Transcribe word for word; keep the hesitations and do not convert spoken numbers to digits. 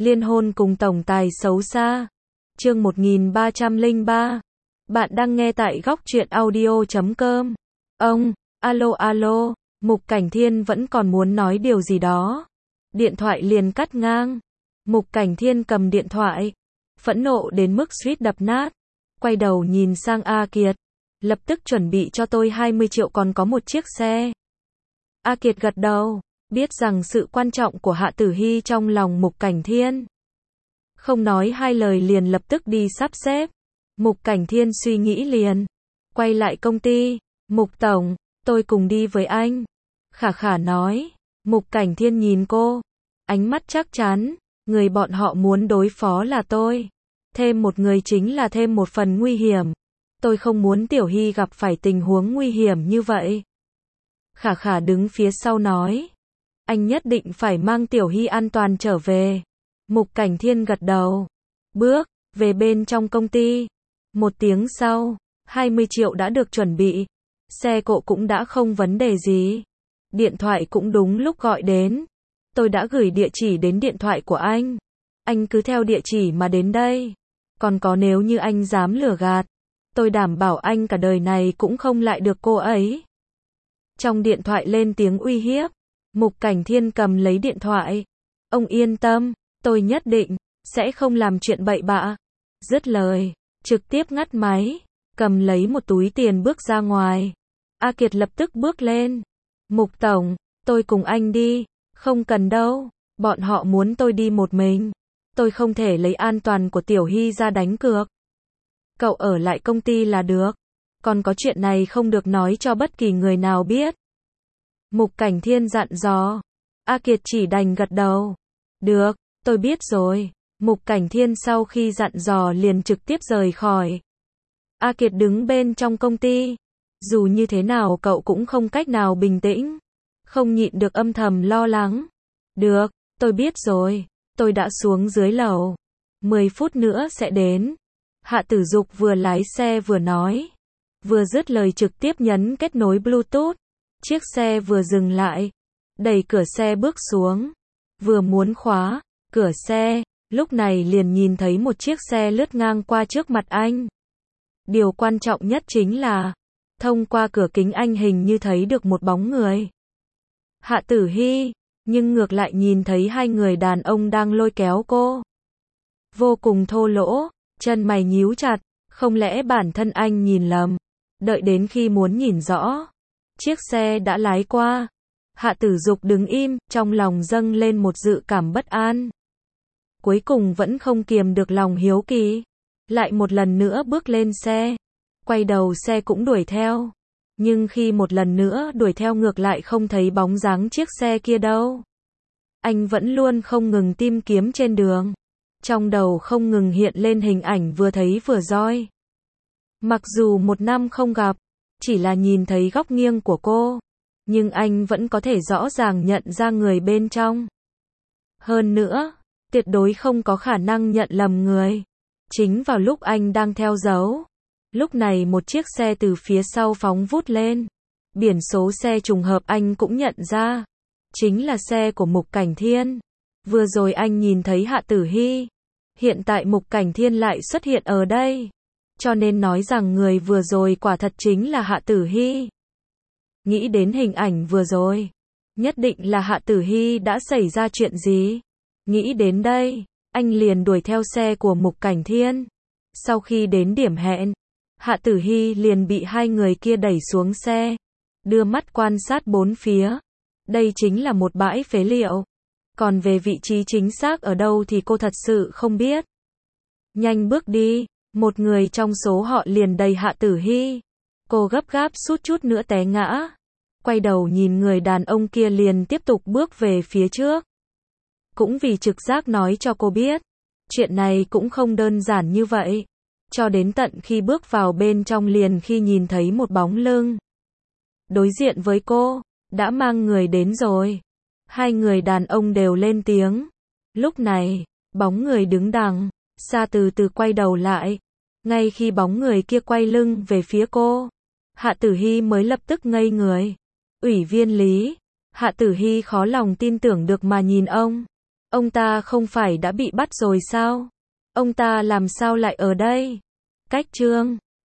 Liên hôn cùng tổng tài xấu xa. Chương một nghìn ba trăm lẻ ba. Bạn đang nghe tại góc truyện audio chấm com. Ông, alo alo, Mục Cảnh Thiên vẫn còn muốn nói điều gì đó. Điện thoại liền cắt ngang. Mục Cảnh Thiên cầm điện thoại, phẫn nộ đến mức suýt đập nát. Quay đầu nhìn sang A Kiệt. Lập tức chuẩn bị cho tôi hai mươi triệu còn có một chiếc xe. A Kiệt gật đầu, biết rằng sự quan trọng của Hạ Tử Hy trong lòng Mục Cảnh Thiên. Không nói hai lời liền lập tức đi sắp xếp. Mục Cảnh Thiên suy nghĩ liền. Quay lại công ty. Mục Tổng, tôi cùng đi với anh. Khả Khả nói. Mục Cảnh Thiên nhìn cô. Ánh mắt chắc chắn. Người bọn họ muốn đối phó là tôi. Thêm một người chính là thêm một phần nguy hiểm. Tôi không muốn Tiểu Hy gặp phải tình huống nguy hiểm như vậy. Khả Khả đứng phía sau nói. Anh nhất định phải mang Tiểu Hy an toàn trở về. Mục Cảnh Thiên gật đầu. Bước về bên trong công ty. Một tiếng sau, hai mươi triệu đã được chuẩn bị. Xe cộ cũng đã không vấn đề gì. Điện thoại cũng đúng lúc gọi đến. Tôi đã gửi địa chỉ đến điện thoại của anh. Anh cứ theo địa chỉ mà đến đây. Còn có nếu như anh dám lừa gạt, tôi đảm bảo anh cả đời này cũng không lại được cô ấy. Trong điện thoại lên tiếng uy hiếp. Mục Cảnh Thiên cầm lấy điện thoại. Ông yên tâm, tôi nhất định sẽ không làm chuyện bậy bạ. Dứt lời, trực tiếp ngắt máy, cầm lấy một túi tiền bước ra ngoài. A Kiệt lập tức bước lên. Mục Tổng, tôi cùng anh đi. Không cần đâu, bọn họ muốn tôi đi một mình. Tôi không thể lấy an toàn của Tiểu Hy ra đánh cược. Cậu ở lại công ty là được. Còn có chuyện này không được nói cho bất kỳ người nào biết. Mục Cảnh Thiên dặn dò. A Kiệt chỉ đành gật đầu. Được, tôi biết rồi. Mục Cảnh Thiên sau khi dặn dò liền trực tiếp rời khỏi. A Kiệt đứng bên trong công ty. Dù như thế nào cậu cũng không cách nào bình tĩnh. Không nhịn được âm thầm lo lắng. Được, tôi biết rồi. Tôi đã xuống dưới lầu. mười phút nữa sẽ đến. Hạ Tử Dục vừa lái xe vừa nói. Vừa dứt lời trực tiếp nhấn kết nối Bluetooth. Chiếc xe vừa dừng lại. Đẩy cửa xe bước xuống. Vừa muốn khóa cửa xe, lúc này liền nhìn thấy một chiếc xe lướt ngang qua trước mặt anh. Điều quan trọng nhất chính là, thông qua cửa kính anh hình như thấy được một bóng người. Hạ Tử Hy, nhưng ngược lại nhìn thấy hai người đàn ông đang lôi kéo cô. Vô cùng thô lỗ, chân mày nhíu chặt, không lẽ bản thân anh nhìn lầm. Đợi đến khi muốn nhìn rõ, chiếc xe đã lái qua. Hạ Tử Dục đứng im, trong lòng dâng lên một dự cảm bất an. Cuối cùng vẫn không kiềm được lòng hiếu kỳ. Lại một lần nữa bước lên xe. Quay đầu xe cũng đuổi theo. Nhưng khi một lần nữa đuổi theo ngược lại không thấy bóng dáng chiếc xe kia đâu. Anh vẫn luôn không ngừng tìm kiếm trên đường. Trong đầu không ngừng hiện lên hình ảnh vừa thấy vừa roi. Mặc dù một năm không gặp, chỉ là nhìn thấy góc nghiêng của cô. Nhưng anh vẫn có thể rõ ràng nhận ra người bên trong. Hơn nữa, tuyệt đối không có khả năng nhận lầm người. Chính vào lúc anh đang theo dấu. Lúc này một chiếc xe từ phía sau phóng vút lên. Biển số xe trùng hợp anh cũng nhận ra. Chính là xe của Mục Cảnh Thiên. Vừa rồi anh nhìn thấy Hạ Tử Hy. Hiện tại Mục Cảnh Thiên lại xuất hiện ở đây. Cho nên nói rằng người vừa rồi quả thật chính là Hạ Tử Hy. Nghĩ đến hình ảnh vừa rồi. Nhất định là Hạ Tử Hy đã xảy ra chuyện gì. Nghĩ đến đây, anh liền đuổi theo xe của Mục Cảnh Thiên. Sau khi đến điểm hẹn, Hạ Tử Hy liền bị hai người kia đẩy xuống xe. Đưa mắt quan sát bốn phía. Đây chính là một bãi phế liệu. Còn về vị trí chính xác ở đâu thì cô thật sự không biết. Nhanh bước đi, một người trong số họ liền đẩy Hạ Tử Hy. Cô gấp gáp sút chút nữa té ngã. Quay đầu nhìn người đàn ông kia liền tiếp tục bước về phía trước. Cũng vì trực giác nói cho cô biết, chuyện này cũng không đơn giản như vậy. Cho đến tận khi bước vào bên trong liền khi nhìn thấy một bóng lưng. Đối diện với cô, đã mang người đến rồi. Hai người đàn ông đều lên tiếng. Lúc này, bóng người đứng đằng xa từ từ quay đầu lại. Ngay khi bóng người kia quay lưng về phía cô, Hạ Tử Hy mới lập tức ngây người. Ủy viên Lý. Hạ Tử Hy khó lòng tin tưởng được mà nhìn ông. Ông ta không phải đã bị bắt rồi sao? Ông ta làm sao lại ở đây? Cách chương